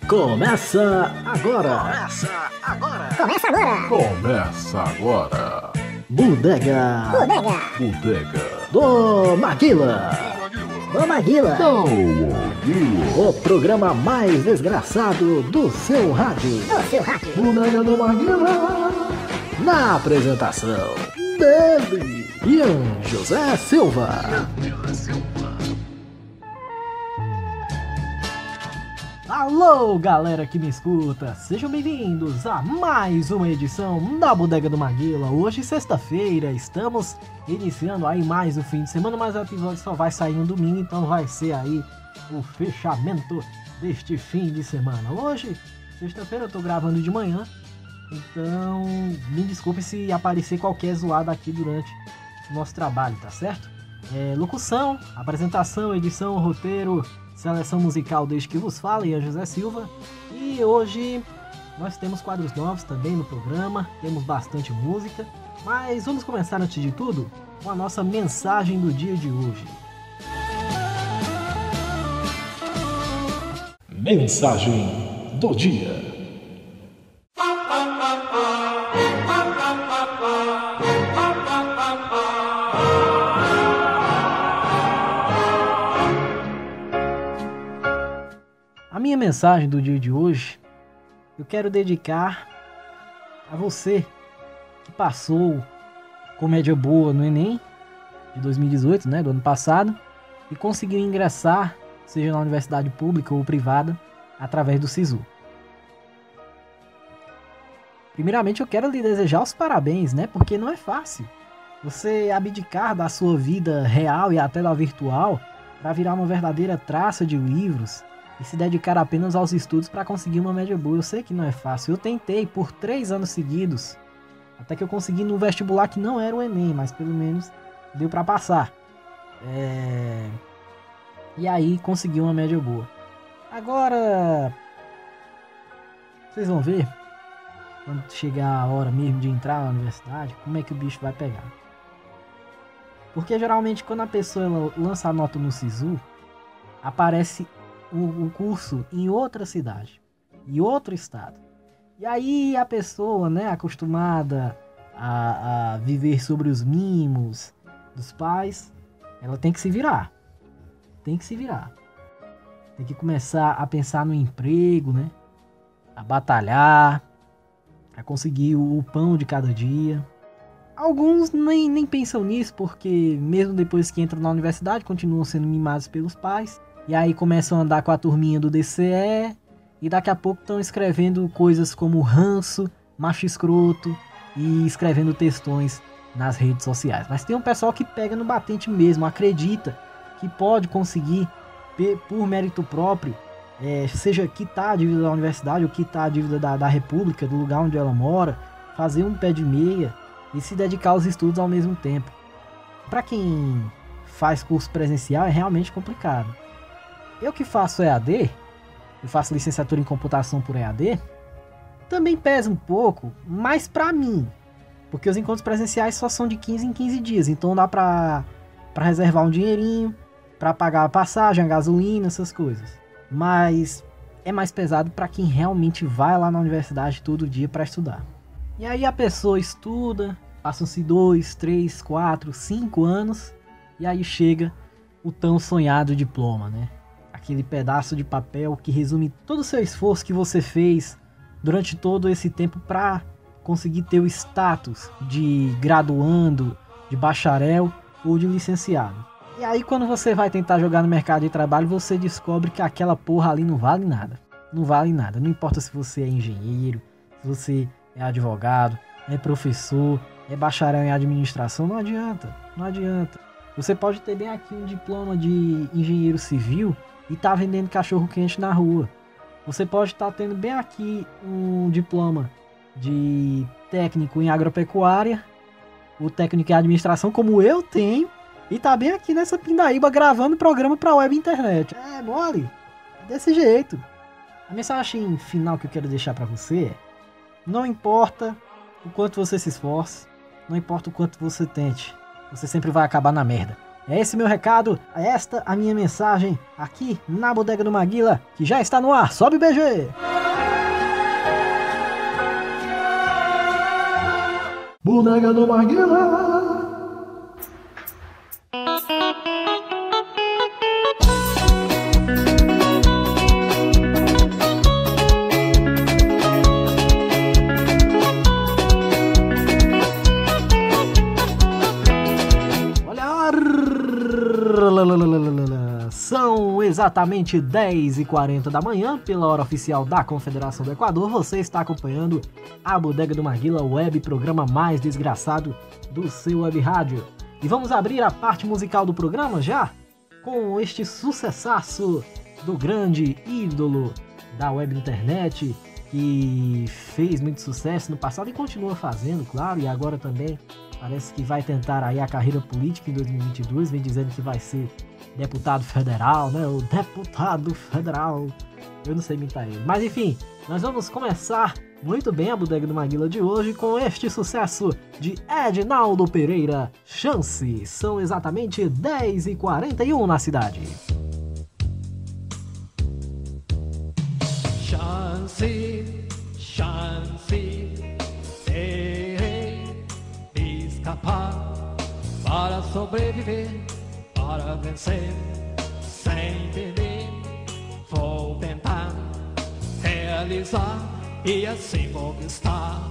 Começa agora! Começa agora! Bodega do Maguila! O programa mais desgraçado do seu rádio! Bodega do Maguila! Na apresentação dele, Ian José Silva! Alô, galera que me escuta, sejam bem-vindos a mais uma edição da Bodega do Maguila. Hoje, sexta-feira, estamos iniciando aí mais o fim de semana, mas o episódio só vai sair no domingo, então vai ser aí o fechamento deste fim de semana. Hoje, sexta-feira, eu tô gravando de manhã, então me desculpe se aparecer qualquer zoada aqui durante o nosso trabalho, tá certo? Locução, apresentação, edição, roteiro, seleção musical desde que vos fala, Ian José Silva. E hoje nós temos quadros novos também no programa, temos bastante música, mas vamos começar antes de tudo com a nossa mensagem do dia de hoje. Mensagem do dia. A minha mensagem do dia de hoje eu quero dedicar a você que passou com média boa no Enem de 2018, né, do ano passado, e conseguiu ingressar, seja na universidade pública ou privada, através do SISU. Primeiramente eu quero lhe desejar os parabéns, né, porque não é fácil você abdicar da sua vida real e até da virtual para virar uma verdadeira traça de livros e se dedicar apenas aos estudos para conseguir uma média boa. Eu sei que não é fácil. Eu tentei por 3 anos seguidos, até que eu consegui no vestibular que não era o Enem, mas pelo menos deu para passar. E aí consegui uma média boa. Agora, vocês vão ver, quando chegar a hora mesmo de entrar na universidade, como é que o bicho vai pegar. Porque geralmente quando a pessoa lança a nota no SISU, aparece o curso em outra cidade, em outro estado. E aí a pessoa, né, acostumada a viver sobre os mimos dos pais, ela tem que se virar. Tem que começar a pensar no emprego, né? A batalhar, a conseguir o pão de cada dia. Alguns nem pensam nisso, porque mesmo depois que entram na universidade, continuam sendo mimados pelos pais. E aí começam a andar com a turminha do DCE e daqui a pouco estão escrevendo coisas como ranço, macho escroto e escrevendo textões nas redes sociais. Mas tem um pessoal que pega no batente mesmo, acredita que pode conseguir, por mérito próprio, seja quitar a dívida da universidade ou quitar a dívida da república, do lugar onde ela mora, fazer um pé de meia e se dedicar aos estudos ao mesmo tempo. Para quem faz curso presencial é realmente complicado. Eu que faço EAD, eu faço licenciatura em computação por EAD, também pesa um pouco, mas pra mim, porque os encontros presenciais só são de 15 em 15 dias, então dá pra reservar um dinheirinho, pra pagar a passagem, a gasolina, essas coisas. Mas é mais pesado pra quem realmente vai lá na universidade todo dia pra estudar. E aí a pessoa estuda, passam-se 2, 3, 4, 5 anos, e aí chega o tão sonhado diploma, né? Aquele pedaço de papel que resume todo o seu esforço que você fez durante todo esse tempo para conseguir ter o status de graduando, de bacharel ou de licenciado. E aí quando você vai tentar jogar no mercado de trabalho, você descobre que aquela porra ali não vale nada. Não vale nada. Não importa se você é engenheiro, se você é advogado, é professor, é bacharel em administração, não adianta. Você pode ter bem aqui um diploma de engenheiro civil e tá vendendo cachorro quente na rua. Você pode estar tendo bem aqui um diploma de técnico em agropecuária, o técnico em administração, como eu tenho, e tá bem aqui nessa pindaíba gravando programa pra web internet. É mole, desse jeito. A mensagem final que eu quero deixar pra você é: não importa o quanto você se esforce, não importa o quanto você tente, você sempre vai acabar na merda. É esse meu recado, é esta a minha mensagem aqui na Bodega do Maguila, que já está no ar. Sobe o BG! Bodega do Maguila. São exatamente 10h40 da manhã, pela hora oficial da Confederação do Equador. Você está acompanhando a Bodega do Maguila, o web programa mais desgraçado do seu web rádio. E vamos abrir a parte musical do programa já com este sucessaço do grande ídolo da web internet, que fez muito sucesso no passado e continua fazendo, claro, e agora também parece que vai tentar aí a carreira política em 2022, vem dizendo que vai ser deputado federal, né? O deputado federal. Eu não sei imitar ele. Mas enfim, nós vamos começar muito bem a Bodega do Maguila de hoje com este sucesso de Edinaldo Pereira, Chance. São exatamente 10h41 na cidade. Chance, chance, terei de escapar para sobreviver, para vencer, sem perder. Vou tentar realizar e assim conquistar.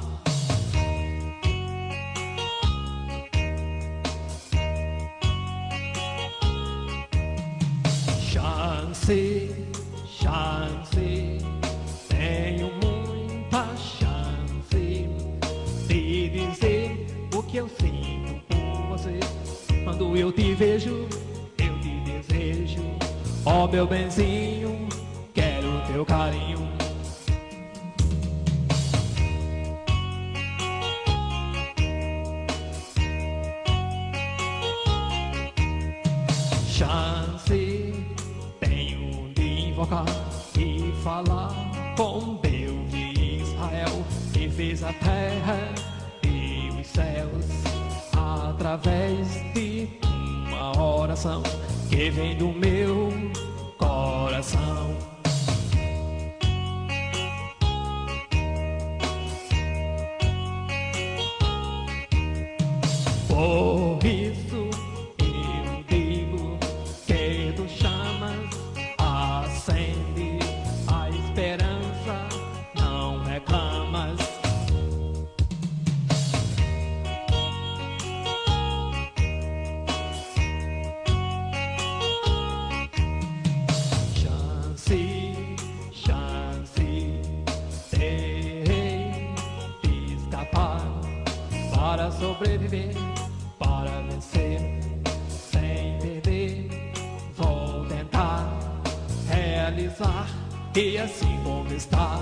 Chance, chance, tenho muita chance de dizer o que eu sinto por você. Quando eu te vejo, eu te desejo. Ó meu benzinho, quero teu carinho. Chance tenho de invocar e falar com Deus de Israel, que fez a terra e os céus, através de uma oração que vem do meu coração. Por isso eu digo que tu chamas, acende a esperança, não reclamas. Chance, chance, terei de escapar para sobreviver, para vencer, sem perder. Vou tentar realizar e assim conquistar.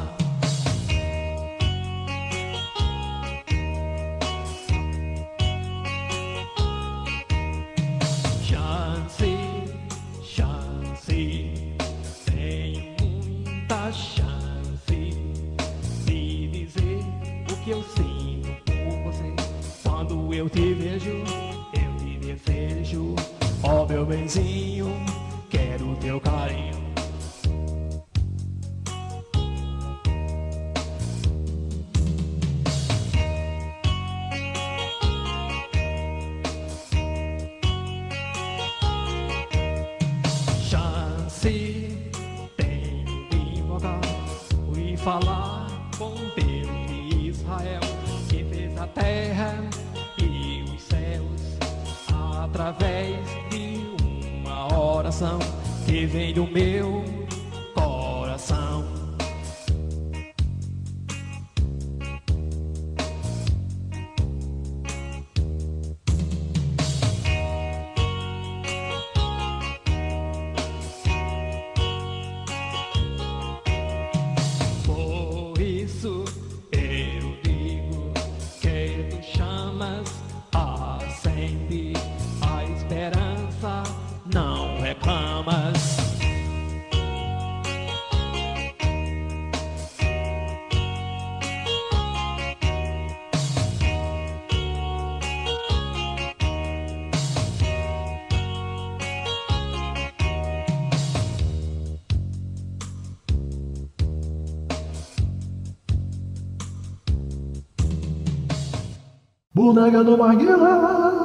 Chance, chance, tenho muita chance de dizer o que eu sinto por você. Quando eu te vejo, eu te desejo. Ó meu benzinho, quero teu carinho. Chance tenho de invocar e falar com Deus de Israel, que fez a terra e os céus, através de uma oração que vem do meu coração. Por isso eu digo que tu chamas, acende a esperança, não reclamas. Bodega do Maguila.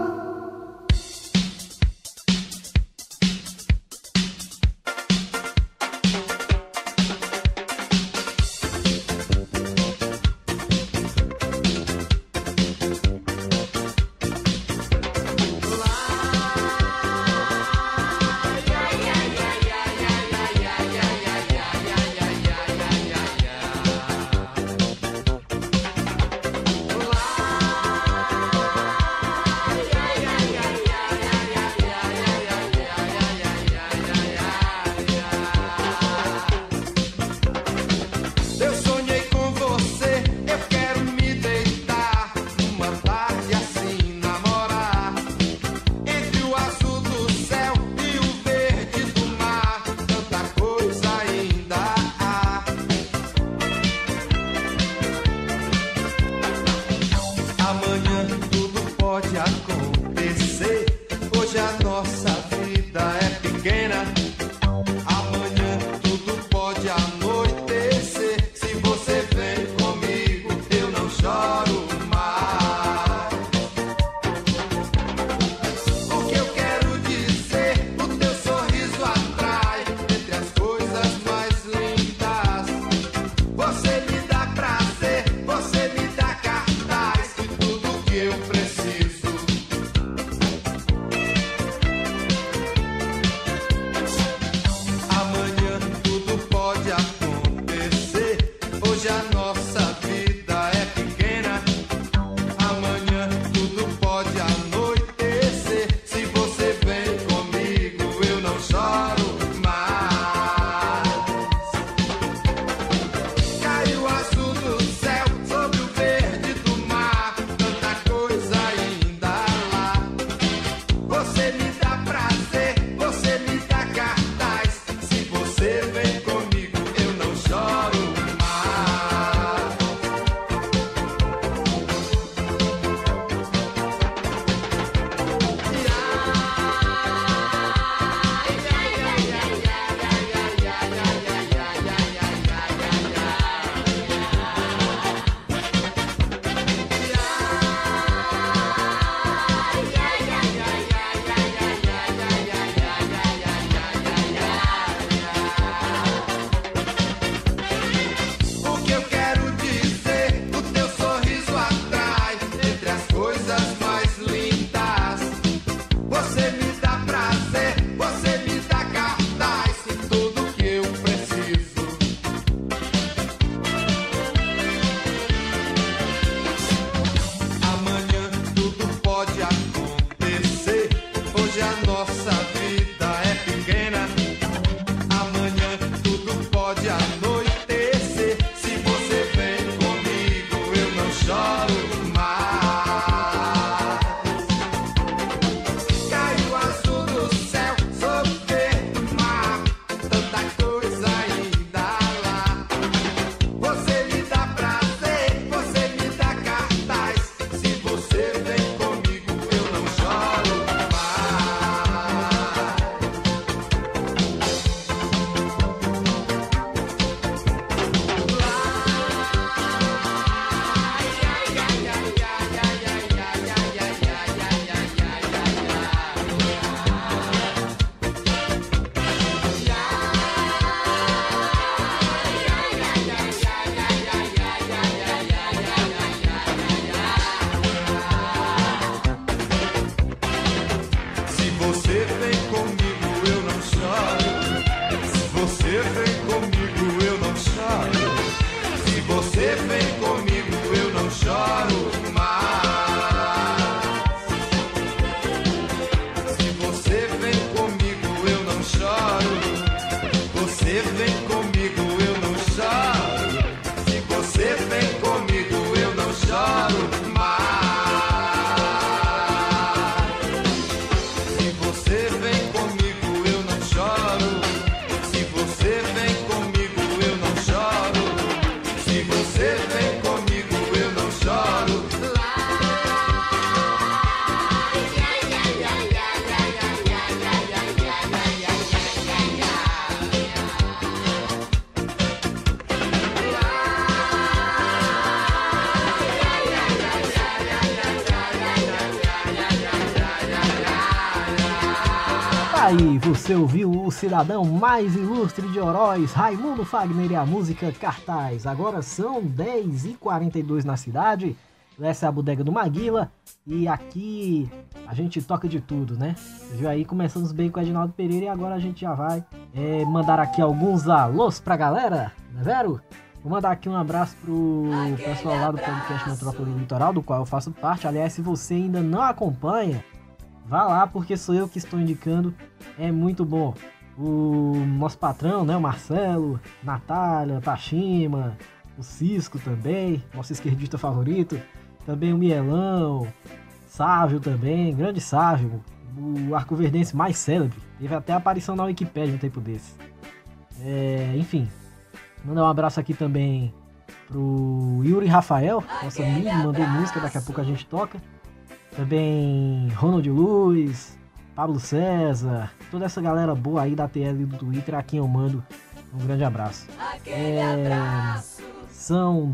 Você vem comigo, aí, você ouviu o cidadão mais ilustre de Oroz, Raimundo Fagner, e a música Cartaz. Agora são 10h42 na cidade, essa é a Bodega do Maguila, e aqui a gente toca de tudo, né? Você viu aí, começamos bem com o Edinaldo Pereira e agora a gente já vai mandar aqui alguns alôs pra galera, né, Vero? Vou mandar aqui um abraço pro pessoal lá do podcast Metrópole Litoral, do qual eu faço parte. Aliás, se você ainda não acompanha, vá lá, porque sou eu que estou indicando, é muito bom. O nosso patrão, né, o Marcelo, Natália, Tachima, o Cisco também, nosso esquerdista favorito, também o Mielão, Sávio também, grande Sávio, o arcoverdense mais célebre, teve até aparição na Wikipédia um tempo desse. Enfim, mandar um abraço aqui também pro Yuri Rafael, nosso amigo, mandou música, daqui a pouco a gente toca. Também Ronald Luz, Pablo César, toda essa galera boa aí da TL do Twitter, a quem eu mando um grande abraço. São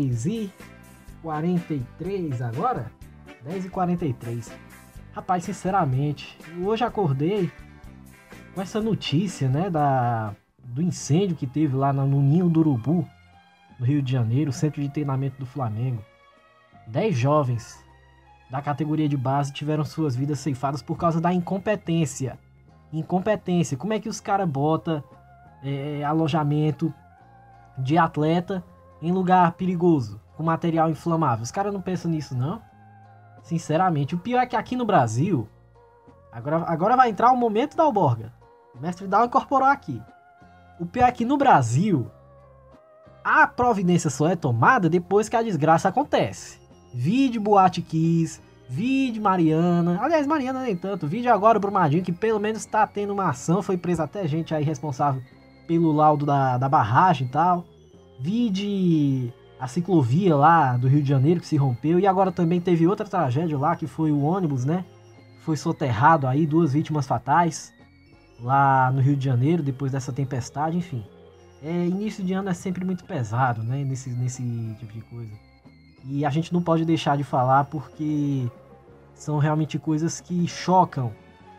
10h43 agora? 10h43. Rapaz, sinceramente, eu hoje acordei com essa notícia, né, do incêndio que teve lá no Ninho do Urubu, no Rio de Janeiro, o centro de treinamento do Flamengo. 10 jovens da categoria de base tiveram suas vidas ceifadas por causa da incompetência. Incompetência. Como é que os caras botam alojamento de atleta em lugar perigoso, com material inflamável? Os caras não pensam nisso, não? Sinceramente. O pior é que aqui no Brasil, agora vai entrar o momento da Alborga. O mestre Dal incorporou aqui. O pior é que no Brasil, a providência só é tomada depois que a desgraça acontece. Vídeo Boate Kiss, vídeo Mariana, aliás, Mariana nem tanto, vídeo agora o Brumadinho, que pelo menos tá tendo uma ação, foi presa até gente aí responsável pelo laudo da barragem e tal, vídeo a ciclovia lá do Rio de Janeiro que se rompeu, e agora também teve outra tragédia lá, que foi o ônibus, né, foi soterrado aí, 2 vítimas fatais lá no Rio de Janeiro, depois dessa tempestade, enfim. Início de ano é sempre muito pesado, né, nesse tipo de coisa. E a gente não pode deixar de falar porque são realmente coisas que chocam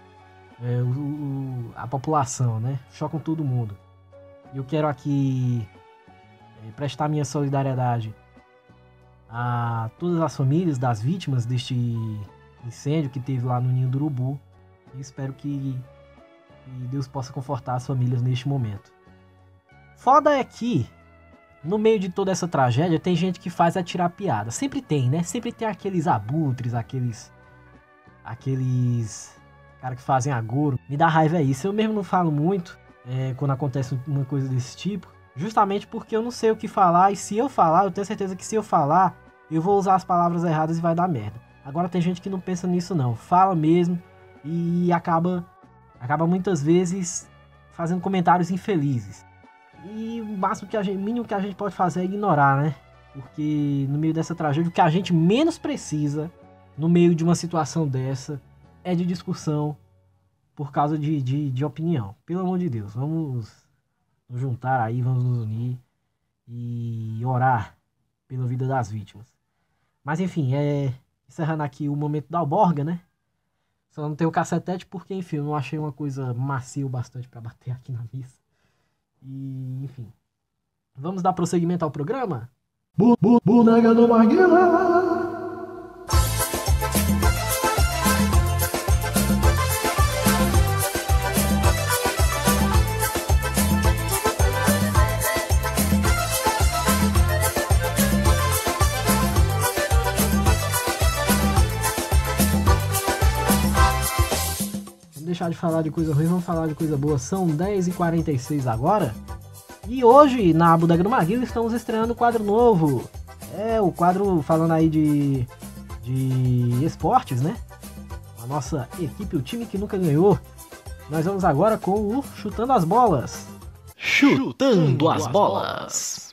a população, né? Chocam todo mundo. E eu quero aqui prestar minha solidariedade a todas as famílias das vítimas deste incêndio que teve lá no Ninho do Urubu. E espero que Deus possa confortar as famílias neste momento. Foda é que no meio de toda essa tragédia, tem gente que faz tirar piada. Sempre tem, né? Sempre tem aqueles abutres, aqueles cara que fazem agouro. Me dá raiva isso. Eu mesmo não falo muito quando acontece uma coisa desse tipo. Justamente porque eu não sei o que falar. E se eu falar, eu tenho certeza que se eu falar, eu vou usar as palavras erradas e vai dar merda. Agora tem gente que não pensa nisso não. Fala mesmo e acaba muitas vezes fazendo comentários infelizes. E o mínimo que a gente pode fazer é ignorar, né? Porque no meio dessa tragédia, o que a gente menos precisa, no meio de uma situação dessa, é de discussão por causa de opinião. Pelo amor de Deus, vamos nos juntar aí, vamos nos unir e orar pela vida das vítimas. Mas enfim, encerrando aqui o momento da Alborga, né? Só não tem o cacetete porque, enfim, eu não achei uma coisa macia o bastante para bater aqui na mesa. E, enfim, vamos dar prosseguimento ao programa? Bodega do Maguila. Deixar de falar de coisa ruim, vamos falar de coisa boa. São 10h46 agora. E hoje, na Bodega do Maguila, estamos estreando um quadro novo. O quadro falando aí de esportes, né? A nossa equipe, o time que nunca ganhou. Nós vamos agora com o Chutando as Bolas. Chutando as Bolas.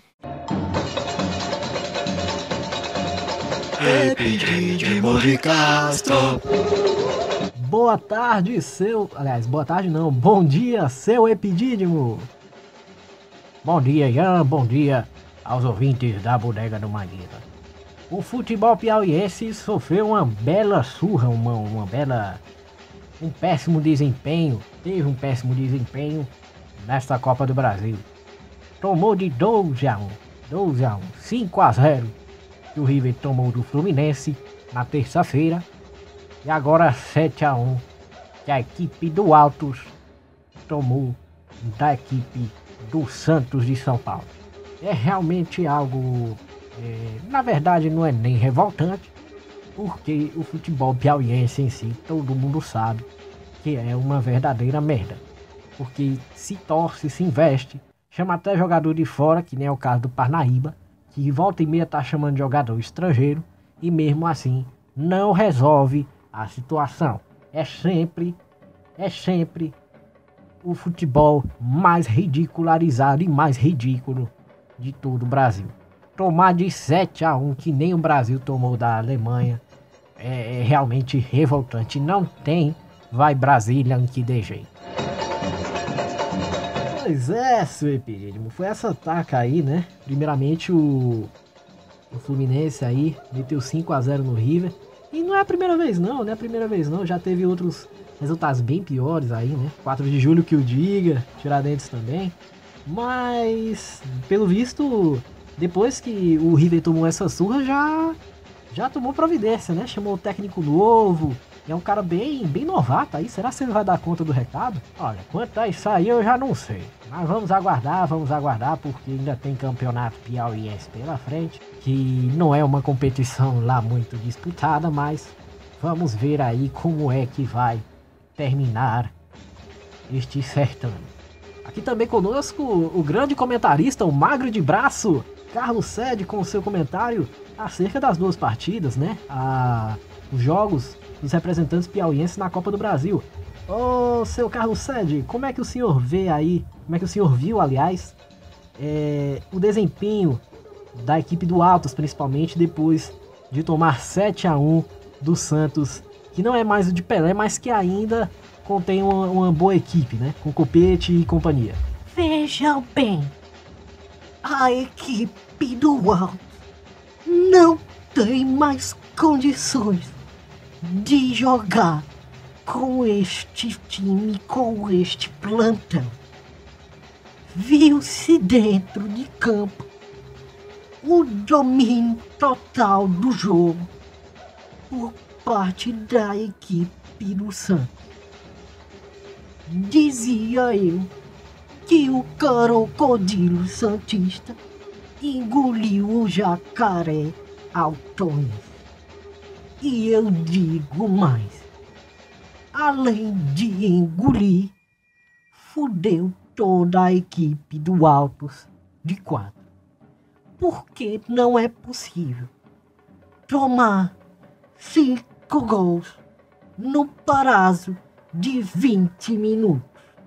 Epidídimo de Castro. Boa tarde, boa tarde não, bom dia, seu Epidídimo. Bom dia, Ian, bom dia aos ouvintes da Bodega do Maguila. O futebol piauiense sofreu uma bela surra, uma bela um péssimo desempenho, teve um péssimo desempenho nesta Copa do Brasil. Tomou de 12-1, 5-0, que o River tomou do Fluminense na terça-feira, e agora 7-1, que a equipe do Altos tomou da equipe do Santos de São Paulo. É realmente algo, na verdade não é nem revoltante, porque o futebol piauiense em si, todo mundo sabe que é uma verdadeira merda. Porque se torce, se investe, chama até jogador de fora, que nem é o caso do Parnaíba, que volta e meia tá chamando de jogador estrangeiro, e mesmo assim não resolve a situação. É sempre o futebol mais ridicularizado e mais ridículo de todo o Brasil. Tomar de 7-1, que nem o Brasil tomou da Alemanha, é realmente revoltante. Não tem vai Brasília que dê jeito. Pois é, seu Epidídimo, foi essa taca aí, né? Primeiramente o Fluminense aí meteu 5-0 no River. E não é a primeira vez não, já teve outros resultados bem piores aí, né? 4 de julho que o diga, Tiradentes também. Mas, pelo visto, depois que o River tomou essa surra, já tomou providência, né? Chamou o técnico novo, é um cara bem novato aí. Será que ele vai dar conta do recado? Olha, quanto a isso aí eu já não sei. Mas vamos aguardar, porque ainda tem campeonato piauiense pela frente, que não é uma competição lá muito disputada, mas vamos ver aí como é que vai terminar este certame. Aqui também conosco o grande comentarista, o magro de braço, Carlos Sede, com o seu comentário acerca das duas partidas, né? Os jogos dos representantes piauienses na Copa do Brasil. Ô, seu Carlos Sede, como é que o senhor vê aí, como é que o senhor viu, aliás, o desempenho da equipe do Altos, principalmente depois de tomar 7-1 do Santos, que não é mais o de Pelé, mas que ainda contém uma boa equipe, né? Com Copete e companhia. Veja bem, a equipe do Altos não tem mais condições de jogar com este time, com este plantão. Viu-se dentro de campo o domínio total do jogo por parte da equipe do Santos. Dizia eu que o crocodilo santista engoliu o jacaré Altões. E eu digo mais, além de engolir, fudeu toda a equipe do Altos de 4. Porque não é possível tomar 5 gols no prazo de 20 minutos.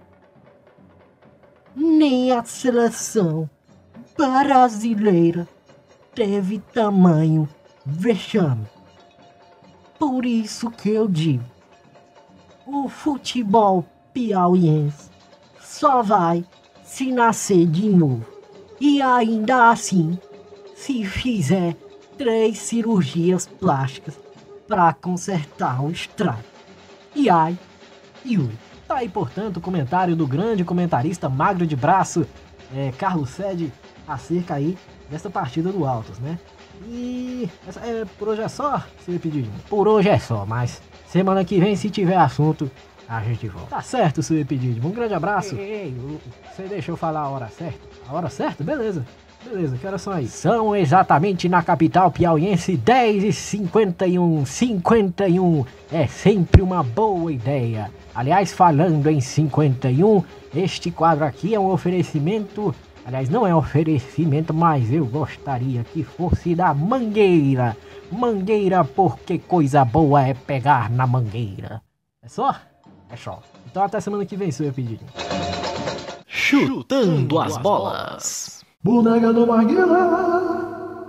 Nem a seleção brasileira teve tamanho vexame. Por isso que eu digo, o futebol piauiense só vai se nascer de novo. E ainda assim, se fizer 3 cirurgias plásticas para consertar o estrago. E ai, Yuri. Tá aí, portanto, o comentário do grande comentarista magro de braço, Carlos Sede, acerca aí dessa partida do Altos, né? E por hoje é só, se ele pedir. Por hoje é só, mas semana que vem, se tiver assunto, a gente volta. Tá certo, se ele pedir. Um grande abraço. Você deixou eu falar a hora certa? A hora certa? Beleza, que horas são aí? São exatamente na capital piauiense 10h51. 51 é sempre uma boa ideia. Aliás, falando em 51, este quadro aqui é um oferecimento. Aliás, não é oferecimento, mas eu gostaria que fosse da Mangueira. Mangueira, porque coisa boa é pegar na mangueira. É só? É só. Então até semana que vem, se eu pedir. Chutando as bolas. Boneca do Maguila.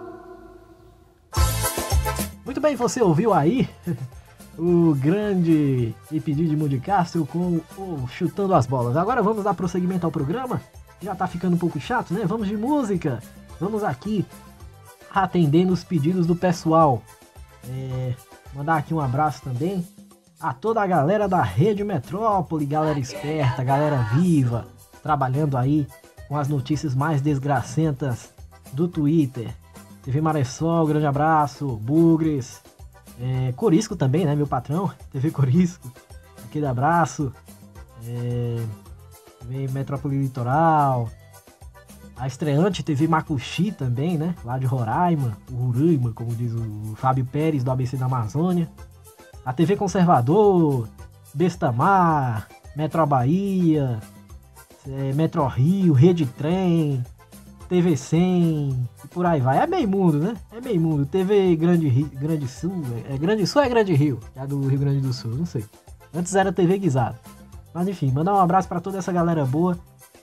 Muito bem, você ouviu aí o grande Epidídimo de Castro com o Chutando as Bolas. Agora vamos dar prosseguimento ao programa. Já tá ficando um pouco chato, né? Vamos de música. Vamos aqui atendendo os pedidos do pessoal. Mandar aqui um abraço também a toda a galera da Rede Metrópole, galera esperta, galera viva, trabalhando aí com as notícias mais desgracentas do Twitter. TV Maressol, grande abraço, Bugres, Corisco também, né, meu patrão, TV Corisco, aquele abraço, TV Metrópole Litoral, a estreante TV Macuxi também, né, lá de Roraima, como diz o Fábio Pérez do ABC da Amazônia, a TV Conservador, Bestamar, Metro Bahia, Metro Rio, Rede Trem, TV 100 e por aí vai. É meio mundo, né? É meio mundo. TV Grande Sul, Grande Sul é Grande Rio, é do Rio Grande do Sul, não sei. Antes era TV Guisado. Mas enfim, mandar um abraço pra toda essa galera boa.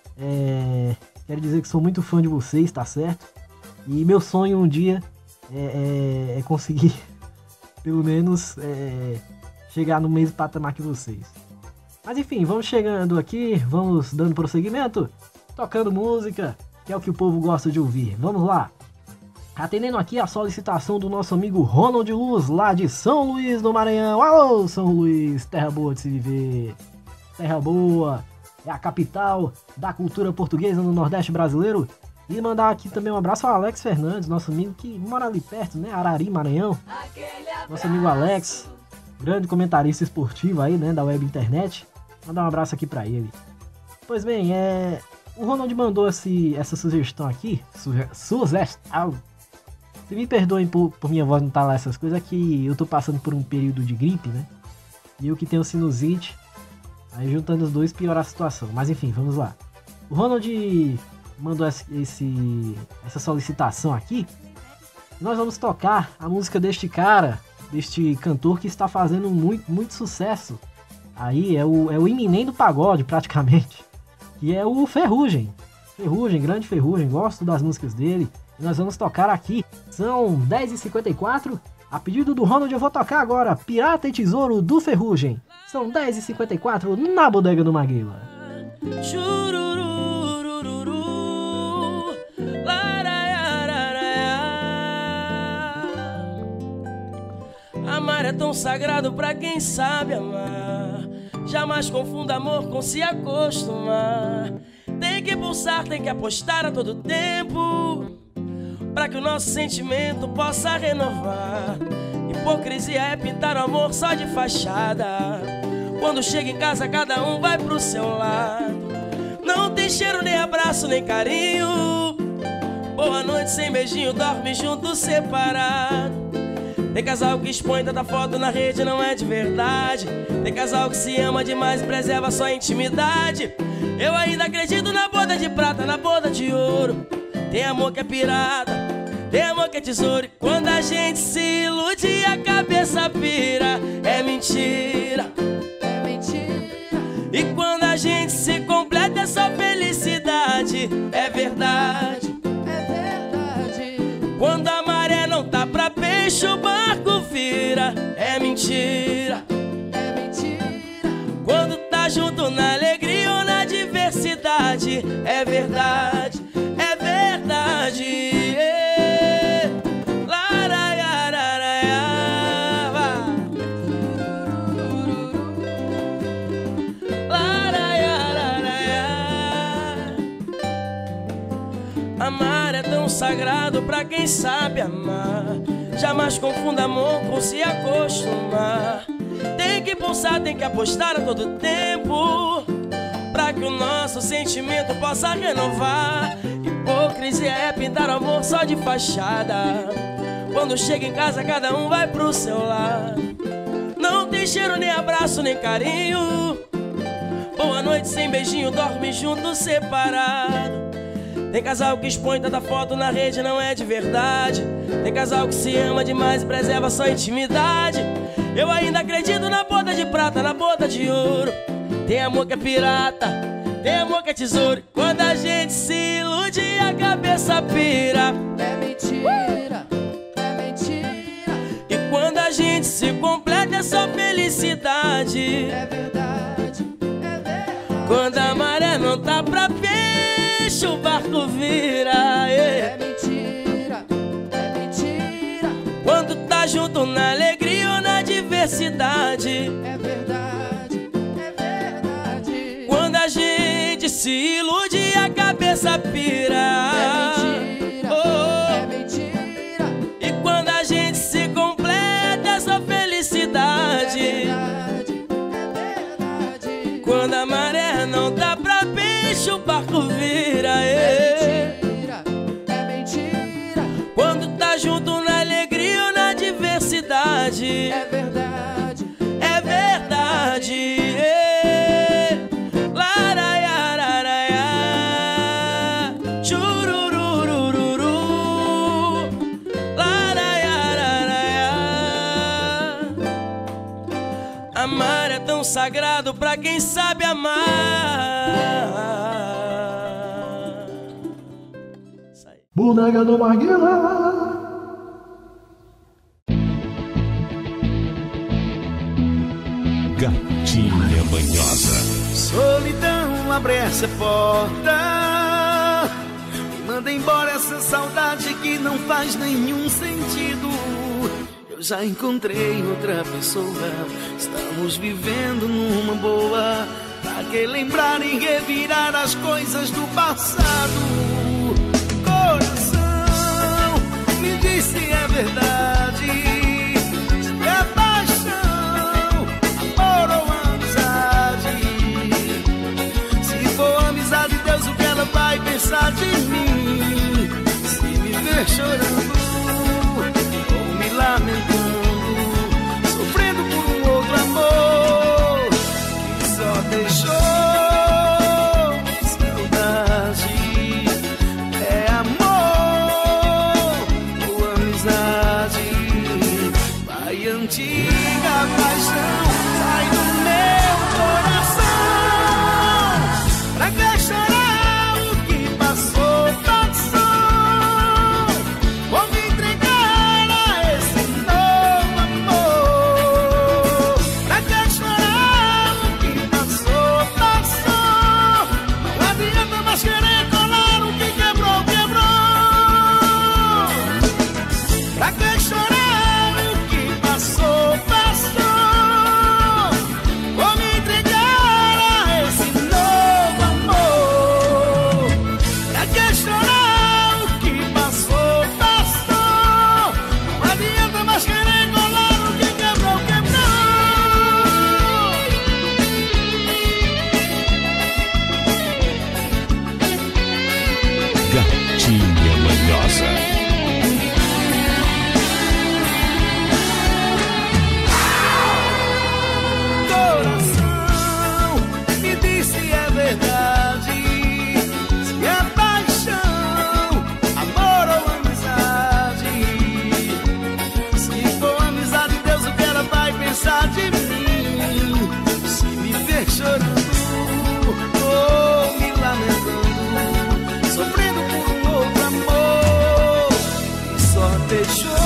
Quero dizer que sou muito fã de vocês, tá certo? E meu sonho um dia é conseguir, pelo menos, chegar no mesmo patamar que vocês. Mas enfim, vamos chegando aqui, vamos dando prosseguimento, tocando música, que é o que o povo gosta de ouvir. Vamos lá. Atendendo aqui a solicitação do nosso amigo Ronald Luz, lá de São Luís do Maranhão. Alô, São Luís, terra boa de se viver. Terra boa, é a capital da cultura portuguesa no Nordeste brasileiro. E mandar aqui também um abraço ao Alex Fernandes, nosso amigo que mora ali perto, né? Arari, Maranhão. Nosso amigo Alex, grande comentarista esportivo aí, né? Da web internet. Mandar um abraço aqui pra ele. Pois bem, o Ronald mandou essa sugestão aqui. Sugestão. Se me perdoem por minha voz não estar lá essas coisas, é que eu tô passando por um período de gripe, né? E eu que tenho sinusite. Aí juntando os dois piora a situação. Mas enfim, vamos lá. O Ronald mandou essa solicitação aqui. E nós vamos tocar a música deste cara, deste cantor que está fazendo muito sucesso. Aí é o Eminem do pagode, praticamente. Que é o Ferrugem. Grande Ferrugem, gosto das músicas dele. E nós vamos tocar aqui. São 10h54. A pedido do Ronald eu vou tocar agora Pirata e Tesouro do Ferrugem. São 10h54 na Bodega do Maguila. Amar é tão sagrado pra quem sabe amar. Jamais confunda amor com se acostumar. Tem que pulsar, tem que apostar a todo tempo, pra que o nosso sentimento possa renovar. Hipocrisia é pintar o amor só de fachada. Quando chega em casa cada um vai pro seu lado. Não tem cheiro, nem abraço, nem carinho. Boa noite sem beijinho, dorme junto separado. Tem casal que expõe tanta foto na rede, não é de verdade. Tem casal que se ama demais e preserva sua intimidade. Eu ainda acredito na boda de prata, na boda de ouro. Tem amor que é pirata, tem amor que é tesouro. E quando a gente se ilude a cabeça pira, é mentira, é mentira. E quando a gente se completa é só felicidade, é verdade, é verdade. Quando a maré não tá pra peixe, o barco vira, é mentira, é mentira. Quando tá junto na alegria ou na diversidade, é verdade, é verdade. Amar é tão sagrado pra quem sabe amar. Jamais confunda amor com se acostumar. Tem que pulsar, tem que apostar a todo tempo, pra que o nosso sentimento possa renovar. Hipocrisia é pintar o amor só de fachada. Quando chega em casa cada um vai pro seu lado. Não tem cheiro, nem abraço, nem carinho. Boa noite sem beijinho, dorme junto separado. Tem casal que expõe tanta foto na rede, não é de verdade. Tem casal que se ama demais e preserva sua intimidade. Eu ainda acredito na boda de prata, na boda de ouro. Tem amor que é pirata, tem amor que é tesouro. Quando a gente se ilude a cabeça pira, é mentira, é mentira. E quando a gente se completa é só felicidade, é verdade, é verdade. Quando a maré não tá pra peixe, o barco vira, é mentira, é mentira. Quando tá junto na alegria ou na diversidade, diversidade. É verdade, é verdade. Quando a gente se ilude, a cabeça pira. É mentira. E quando a gente se completa, essa felicidade. É verdade. Quando a maré não dá pra peixe, o barco vira. É mentira. Quando tá junto na alegria ou na diversidade. É verdade. É verdade. Laraiararaiá, churururururu, laraiararaiá. Amar é tão sagrado pra quem sabe amar. Isso aí. Boneca do Maguila. Gatinha Manhosa. Solidão, abre essa porta e manda embora essa saudade que não faz nenhum sentido. Eu já encontrei outra pessoa, estamos vivendo numa boa. Pra que lembrar e revirar as coisas do passado? Coração, me diz se é verdade, se é paixão, amor ou amizade. Se for amizade, Deus, o que ela vai pensar de mim? Se me ver chorando ou me lamentando, sofrendo por um outro amor que só deixou saudade. É amor ou amizade? Vai, antiga paixão, sai do meu coração. Pra que chorar o que passou, passou? Vou me entregar a esse novo amor. Pra que chorar o que passou, passou? Não adianta mais querer colar o que quebrou, quebrou. Pra que chorar o que passou, passou? Vou me entregar a esse novo amor. Pra que chorar o que passou, passou? Não adianta mais querer colar o que quebrou, quebrou. Gatinha Manhosa. Coração, me diz se é verdade, se é paixão, amor ou amizade. Se for amizade, Deus, o que ela vai pensar de mim? Se me ver chorando ou me lamentando, sofrendo por um outro amor que só deixou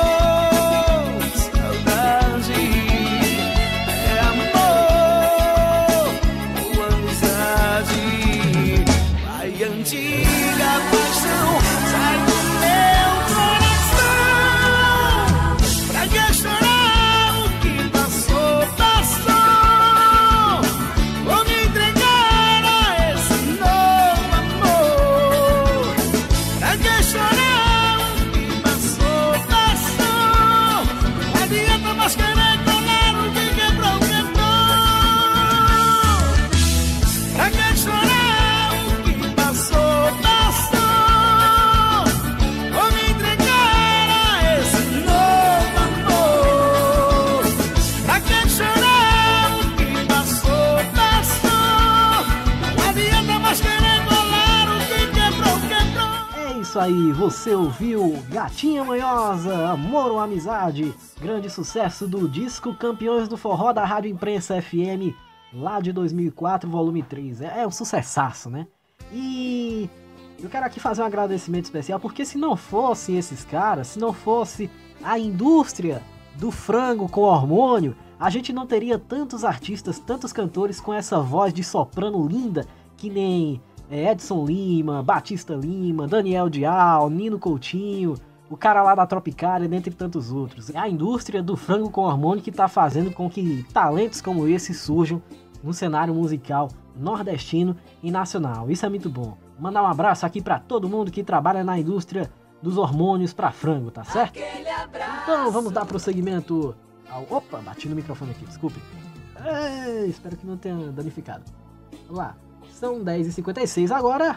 saudade. É amor ou amizade? Vai, antiga paixão, sai do meu coração. Pra que chorar o que passou, passou? Vou me entregar a esse novo amor. Pra que chorar o que passou, passou? Não adianta mais querer colar o que quebrou, quebrou. Pra que chorar o que passou, passou? Vou me entregar a esse novo amor. Pra que chorar o que passou, passou? Não adianta mais querer colar o que quebrou, quebrou. É isso aí, você ouviu Gatinha Manhosa, Amor ou Amizade, grande sucesso do disco Campeões do Forró da Rádio Imprensa FM, lá de 2004, volume 3. É um sucessaço, né? E eu quero aqui fazer um agradecimento especial, porque se não fosse esses caras, se não fosse a indústria do frango com hormônio, a gente não teria tantos artistas, tantos cantores com essa voz de soprano linda, que nem Edson Lima, Batista Lima, Daniel Dial, Nino Coutinho, o cara lá da Tropicália, dentre tantos outros. É a indústria do frango com hormônio que tá fazendo com que talentos como esse surjam no cenário musical nordestino e nacional. Isso é muito bom. Mandar um abraço aqui pra todo mundo que trabalha na indústria dos hormônios pra frango, tá certo? Então vamos dar prosseguimento ao... Opa, bati no microfone aqui, desculpe. Espero que não tenha danificado. Vamos lá, são 10h56 agora.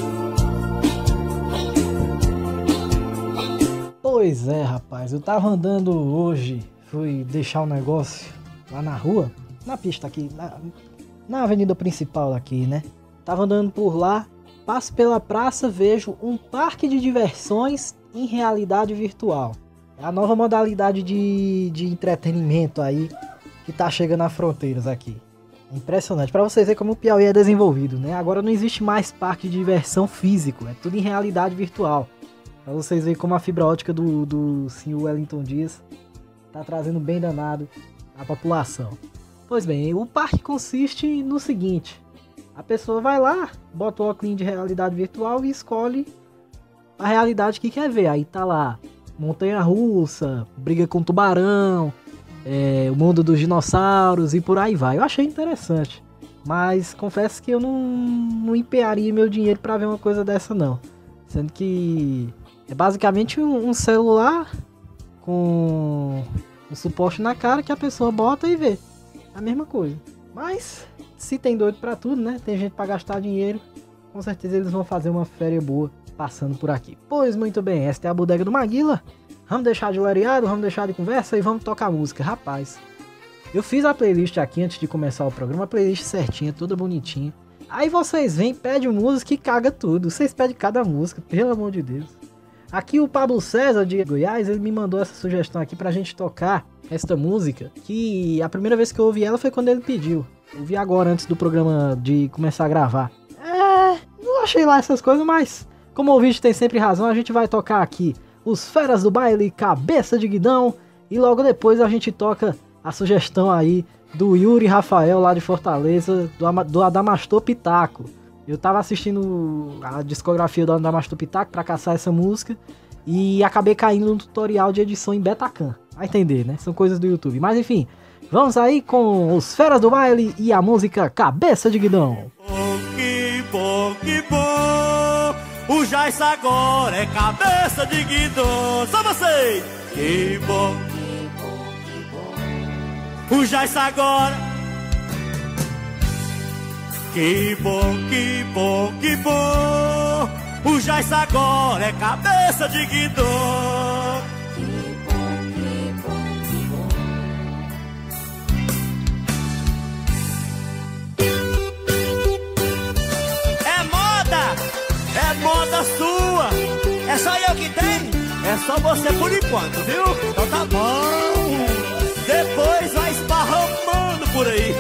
Pois é, rapaz, eu tava andando hoje, fui deixar um negócio lá na rua, na pista aqui, na avenida principal daqui, né? Tava andando por lá, passo pela praça, vejo um parque de diversões em realidade virtual. É a nova modalidade de entretenimento aí que tá chegando a fronteiras aqui. É impressionante, pra vocês verem como o Piauí é desenvolvido, né? Agora não existe mais parque de diversão físico, é tudo em realidade virtual. Pra vocês verem como a fibra ótica do senhor Wellington Dias tá trazendo bem danado a população. Pois bem, o parque consiste no seguinte: a pessoa vai lá, bota o óculos de realidade virtual e escolhe a realidade que quer ver. Aí tá lá montanha-russa, briga com tubarão, o mundo dos dinossauros e por aí vai. Eu achei interessante, mas confesso que eu não empenharia meu dinheiro pra ver uma coisa dessa não. Sendo que é basicamente um celular com um suporte na cara que a pessoa bota e vê. A mesma coisa. Mas se tem doido pra tudo, né? Tem gente pra gastar dinheiro. Com certeza eles vão fazer uma férias boa passando por aqui. Pois muito bem, esta é a bodega do Maguila. Vamos deixar de lariado, vamos deixar de conversa e vamos tocar música. Rapaz, eu fiz a playlist aqui antes de começar o programa. A playlist certinha, toda bonitinha. Aí vocês vêm, pedem música e caga tudo. Vocês pedem cada música, pelo amor de Deus. Aqui o Pablo César de Goiás, ele me mandou essa sugestão aqui pra gente tocar esta música, que a primeira vez que eu ouvi ela foi quando ele pediu. Eu ouvi agora, antes do programa de começar a gravar. Não achei lá essas coisas, mas como o ouvinte tem sempre razão, a gente vai tocar aqui os Feras do Baile, Cabeça de Guidão, e logo depois a gente toca a sugestão aí do Yuri Rafael lá de Fortaleza, do Adamastor Pitaco. Eu tava assistindo a discografia do Adamastor Pitaco pra caçar essa música e acabei caindo no tutorial de edição em Betacam. Vai entender, né? São coisas do YouTube. Mas enfim, vamos aí com os Feras do Baile e a música Cabeça de Guidão. Que bom, que bom. O Jais agora é cabeça de guidão. Só vocês. Que bom, que bom, que bom. O Jais agora. Que bom, que bom, que bom. O Jais agora é cabeça de guidão. Que bom, que bom, que bom. É moda sua. É só eu que tenho? É só você por enquanto, viu? Então tá bom. Depois vai esparramando por aí.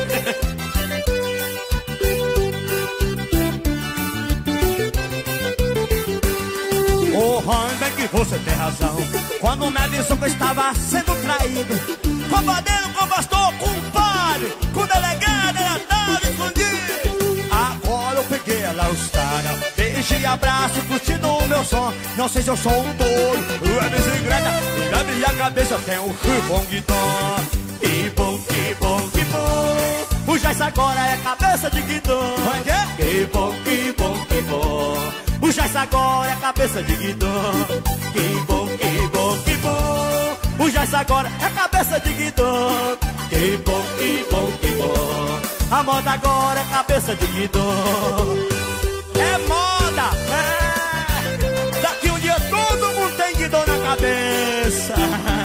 Ô, Randa, que você tem razão. Quando me avisou que eu estava sendo traído, com padeiro, com pastor, com padre, com delegado, ela tava escondido. Agora eu peguei ela, os caras, beijei, abraço, curtindo o meu som. Não sei se eu sou um touro, é bicicleta, e na minha cabeça tem um bom guidão. Que bom, que bom, que bom. O Jais agora é cabeça de guidão. Que bom, que bom, que bom. O Jais agora é cabeça de guidão. Que bom, que bom, que bom. O Jais agora é cabeça de guidão. Que bom, que bom, que bom. A moda agora é cabeça de guidão. É moda, é. Daqui um dia todo mundo tem guidão na cabeça.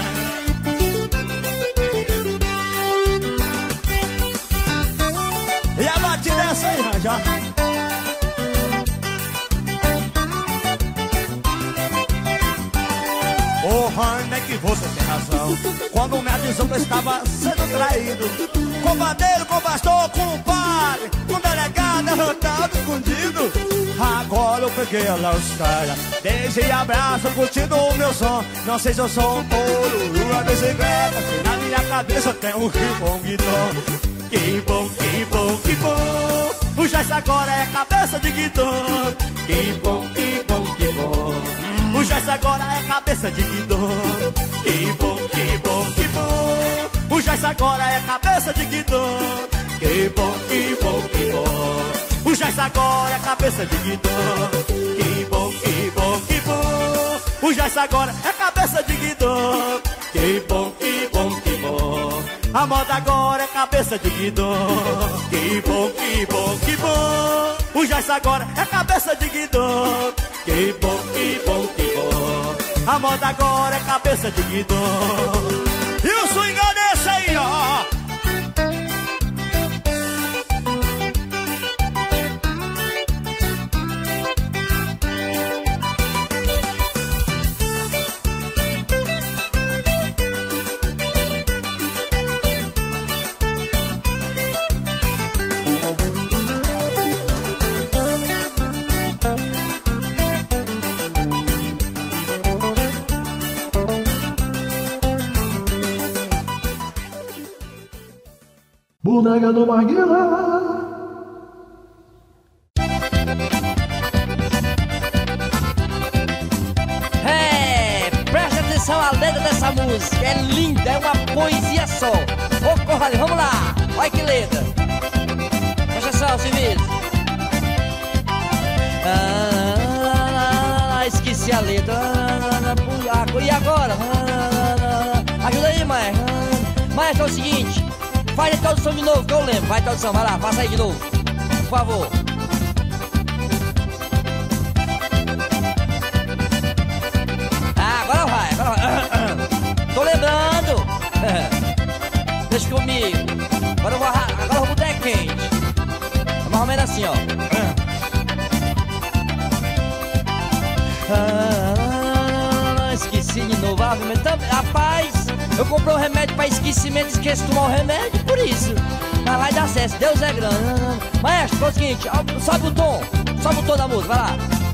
E a batida é essa aí, já. Ô, Randa, é que você tem razão. Quando me avisou que eu estava sendo traído, com padeiro, com pastor, com padre, com delegado, eu tava escondido. Agora eu peguei ela, os caras, beijei, abraço, curtindo o meu som. Não sei se eu sou um touro, uma bicicleta, na minha cabeça tem um bom guidão. Que bom, que bom, que bom. O Jais agora é cabeça de guidão. Que bom, que bom, que bom. O Joyce agora é cabeça de guidão. Que bom, que bom, que bom. O Joyce agora é cabeça de guidão. Que bom, que bom, que bom. O Joyce agora é cabeça de guidão. Que bom, que bom, que bom. O Joyce agora é cabeça de guidão. Que bom, que bom, que bom. A moda agora é cabeça de guidão. Que bom, que bom, que bom. O Joyce agora é cabeça de guidão. Que bom, que bom, que bom. A moda agora é cabeça de guidão. E o swing é desse aí, ó. Bodega do Maguila. Presta atenção à letra dessa música. É linda, é uma poesia só. Ô, Corrali, vamos lá. Olha que letra. Presta atenção, civis. Esqueci a letra. E agora? Ajuda aí, maestro. Maestro, é o seguinte. Faz a tradução de novo, que eu lembro. Vai, tradução, vai lá, faça aí de novo. Por favor. Agora vai. Tô lembrando. Deixa comigo. Agora eu vou botar quente. É mais ou menos assim, ó. Esqueci de novo. Rapaz, eu comprei um remédio pra esquecimento, esqueço de tomar o remédio, por isso. Mas vai dar certo, Deus é grande. Maestro, é o seguinte, sobe o tom da música, vai lá.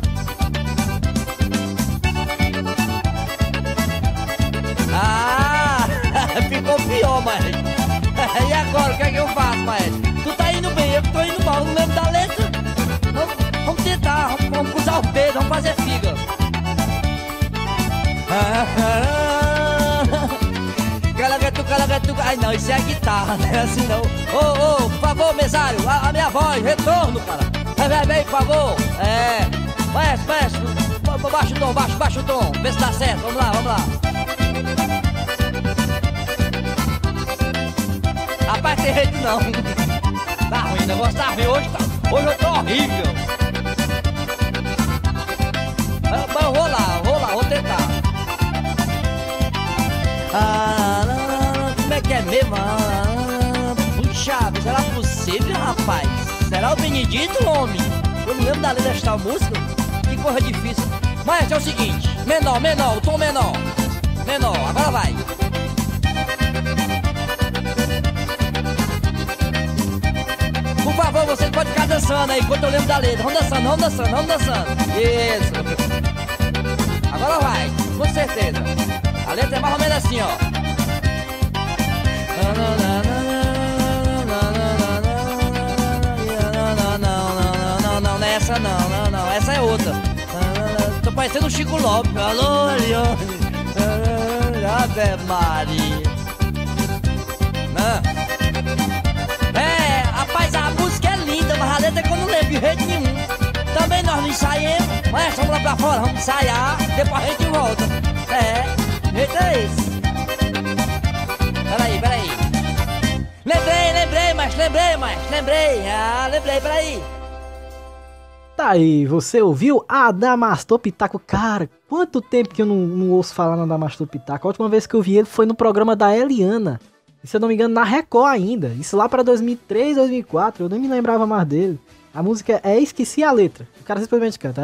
Ficou pior, maestro. E agora, o que é que eu faço, maestro? Tu tá indo bem, eu tô indo mal, não lembro da letra. Vamos tentar, vamos cruzar o dedo, vamos fazer figa. Calagatuca. Ai não, isso é a guitarra, não é assim não. Ô, por favor, mesário, a minha voz, retorno, cara. Vem, por favor. Maestro, baixa o tom, vê se dá certo, vamos lá. Rapaz, tem jeito não. Tá ruim, o negócio tá ruim hoje, hoje eu tô horrível. Mas eu vou lá, vou tentar. Como é que é mesmo? Puxa, será possível, rapaz? Será o Benedito, homem? Eu não lembro da letra desta música. Que coisa difícil. Mas é o seguinte, menor, o tom menor. Agora vai. Por favor, você pode ficar dançando aí enquanto eu lembro da letra. Vamos dançando. Isso. Agora vai, com certeza. A letra é mais ou menos assim, ó. Não é essa não, essa é outra. Tô parecendo o Chico Lopes. Alô, Ave Maria. Rapaz, a música é linda, mas a letra é que eu não lembro de jeito nenhum. Também nós não ensaiamos, mas vamos lá pra fora, vamos ensaiar, depois a gente volta. Jeito é esse. Peraí. Lembrei, peraí. Tá aí, você ouviu Adamastor Pitaco? Cara, quanto tempo que eu não ouço falar no Adamastor Pitaco? A última vez que eu vi ele foi no programa da Eliana. E se eu não me engano, na Record ainda. Isso lá pra 2003, 2004, eu nem me lembrava mais dele. A música é Esqueci a Letra. O cara simplesmente canta.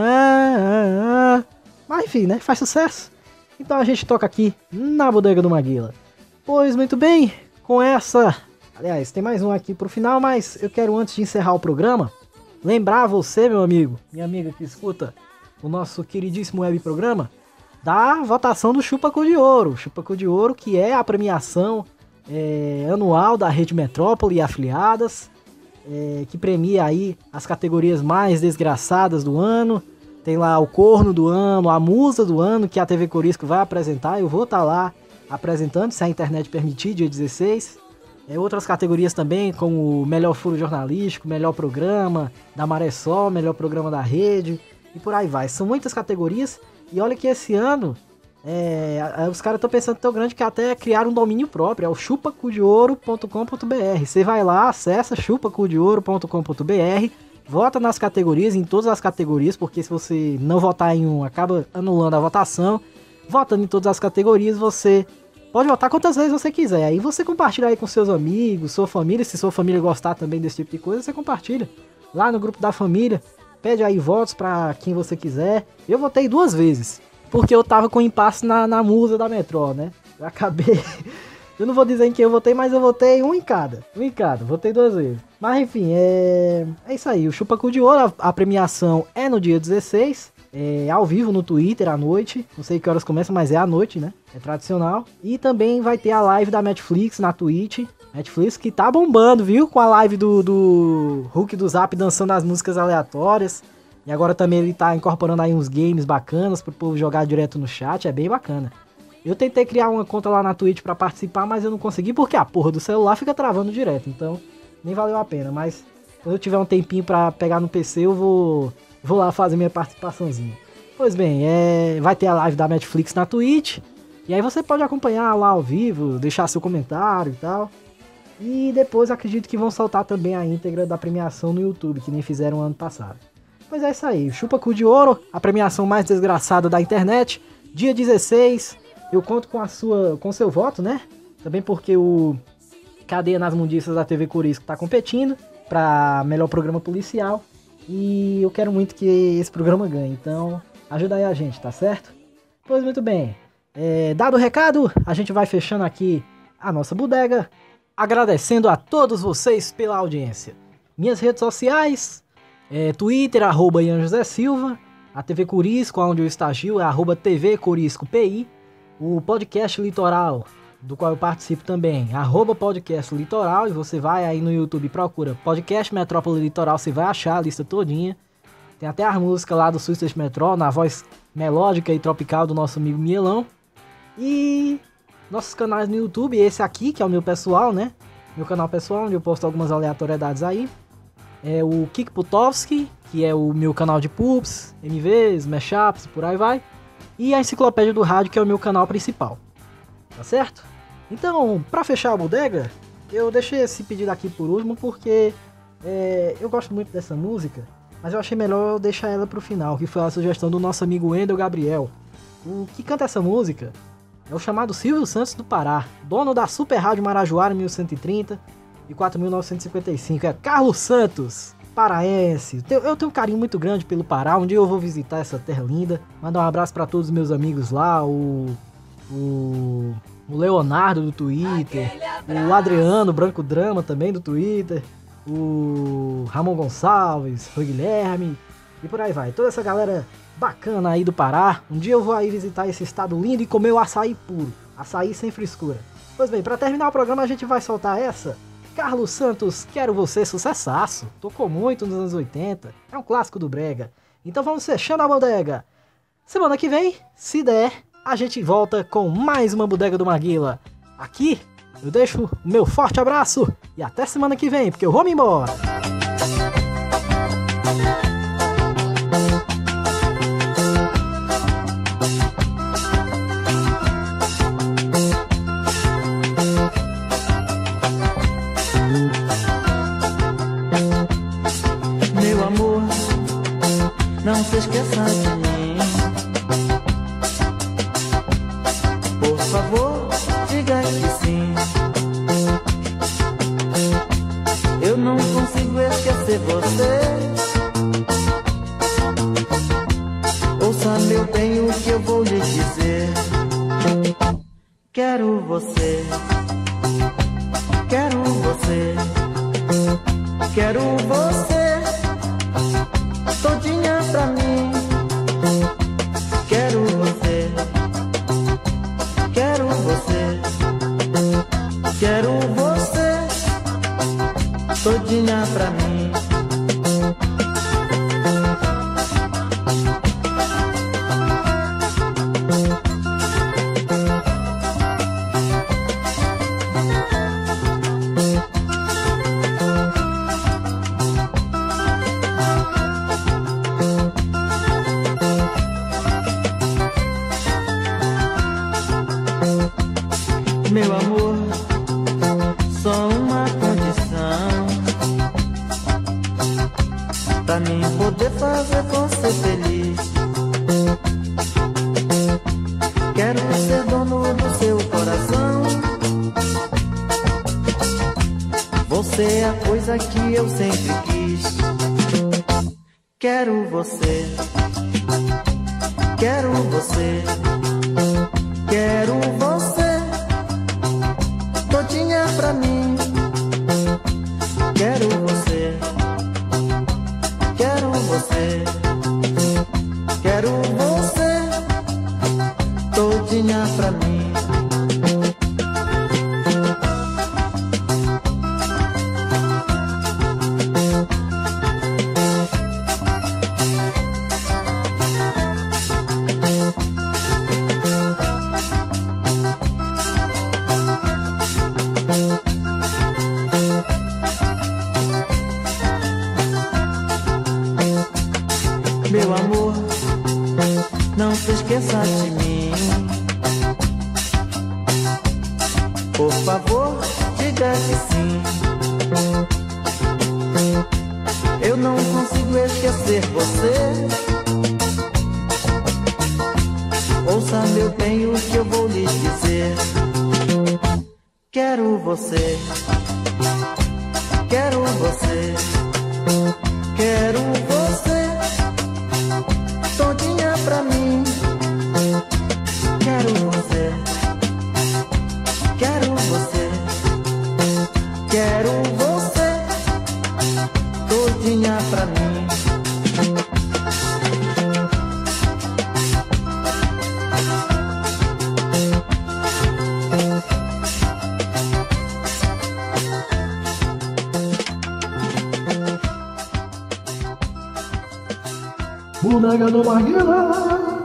Mas enfim, né? Faz sucesso. Então a gente toca aqui na Bodega do Maguila. Pois muito bem, com essa... Aliás, tem mais um aqui pro final, mas eu quero, antes de encerrar o programa, lembrar você, meu amigo, minha amiga que escuta o nosso queridíssimo web programa, da votação do Chupa Cor de Ouro. Chupa Cor de Ouro, que é a premiação anual da Rede Metrópole e afiliadas, que premia aí as categorias mais desgraçadas do ano. Tem lá o corno do ano, a musa do ano, que a TV Corisco vai apresentar. Eu vou estar lá apresentando, se a internet permitir, dia 16. Outras categorias também, como melhor furo jornalístico, melhor programa da Maré Sol, melhor programa da rede, e por aí vai. São muitas categorias, e olha que esse ano, os caras estão pensando tão grande que até criaram um domínio próprio, é o chupacudeouro.com.br. Você vai lá, acessa chupacudeouro.com.br, vota nas categorias, em todas as categorias, porque se você não votar em um, acaba anulando a votação. Votando em todas as categorias, você pode votar quantas vezes você quiser. Aí você compartilha aí com seus amigos, sua família. Se sua família gostar também desse tipo de coisa, você compartilha lá no grupo da família. Pede aí votos pra quem você quiser. Eu votei 2 vezes, porque eu tava com impasse na musa da Metrô, né? Eu acabei... Eu não vou dizer em quem eu votei, mas eu votei um em cada. Votei 2 vezes. Mas enfim, é isso aí. O Chupacu de Ouro, a premiação é no dia 16. Ao vivo no Twitter à noite. Não sei que horas começa, mas é à noite, né? É tradicional. E também vai ter a live da Netflix na Twitch. Netflix que tá bombando, viu? Com a live do Hulk do Zap dançando as músicas aleatórias. E agora também ele tá incorporando aí uns games bacanas pro povo jogar direto no chat. É bem bacana. Eu tentei criar uma conta lá na Twitch pra participar, mas eu não consegui porque a porra do celular fica travando direto. Então, nem valeu a pena. Mas quando eu tiver um tempinho pra pegar no PC, eu vou lá fazer minha participaçãozinha. Pois bem, vai ter a live da Netflix na Twitch. E aí você pode acompanhar lá ao vivo, deixar seu comentário e tal. E depois acredito que vão soltar também a íntegra da premiação no YouTube, que nem fizeram ano passado. Pois é isso aí, Chupacu de Ouro, a premiação mais desgraçada da internet. Dia 16, eu conto com seu voto, né? Também porque o Cadeia nas Mundiças da TV Corisco tá competindo para melhor programa policial. E eu quero muito que esse programa ganhe, então ajuda aí a gente, tá certo? Pois muito bem, dado o recado, a gente vai fechando aqui a nossa bodega, agradecendo a todos vocês pela audiência. Minhas redes sociais, Twitter, @Ian José Silva, a TV Corisco, onde eu estagio, é @TV Corisco PI, o podcast Litoral, do qual eu participo também, @podcast Litoral, e você vai aí no YouTube e procura Podcast Metrópole Litoral, você vai achar a lista todinha. Tem até a música lá do Suicide Metrô, na voz melódica e tropical do nosso amigo Mielão. E nossos canais no YouTube, esse aqui, que é o meu pessoal, né? Meu canal pessoal, onde eu posto algumas aleatoriedades aí. É o Kik Putovski, que é o meu canal de pubs, MVs, mashups, por aí vai. E a Enciclopédia do Rádio, que é o meu canal principal. Tá certo? Então, pra fechar a bodega, eu deixei esse pedido aqui por último porque eu gosto muito dessa música, mas eu achei melhor eu deixar ela pro final, que foi a sugestão do nosso amigo Wendel Gabriel. O que canta essa música é o chamado Silvio Santos do Pará, dono da Super Rádio Marajoara 1130 e 4.955. É Carlos Santos, paraense. Eu tenho um carinho muito grande pelo Pará. Um dia eu vou visitar essa terra linda. Mandar um abraço para todos os meus amigos lá, o Leonardo do Twitter, o Adriano Branco Drama também do Twitter, o Ramon Gonçalves, o Guilherme e por aí vai. Toda essa galera bacana aí do Pará. Um dia eu vou aí visitar esse estado lindo e comer o açaí puro, açaí sem frescura. Pois bem, para terminar o programa a gente vai soltar essa. Carlos Santos, Quero Você, sucessaço. Tocou muito nos anos 80, é um clássico do brega. Então vamos fechando a bodega. Semana que vem, se der, a gente volta com mais uma bodega do Maguila. Aqui eu deixo o meu forte abraço e até semana que vem, porque eu vou me embora. Meu amor, não se esqueça de mim. Por favor, diga que sim. Eu não consigo esquecer você. Ouça, meu bem, o que eu vou lhe dizer. Quero você. Quero você. Quero você todinha pra mim. Quero você. Quero você. Quero você todinha pra mim. Meu amor, só uma condição pra mim poder fazer você feliz. Quero ser dono do seu coração. Você é a coisa que eu sempre quis. Quero você, quero você, quero você todinha pra mim. Quero você, quero você, quero você todinha pra mim. Meu amor, não se esqueça de mim. Por favor, diga que sim. Eu não consigo esquecer você. Ouça meu bem o que eu vou lhe dizer. Quero você, quero você, quero você todinha pra mim. Quero você, quero você, quero você todinha pra mim. Bodega do Maguila.